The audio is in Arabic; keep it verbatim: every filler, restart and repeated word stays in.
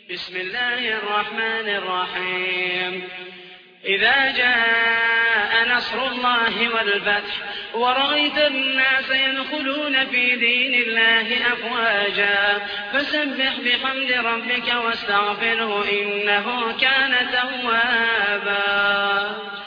بسم الله الرحمن الرحيم إذا جاء نصر الله والفتح ورأيت الناس يدخلون في دين الله أفواجا فسبح بحمد ربك واستغفره إنه كان توابا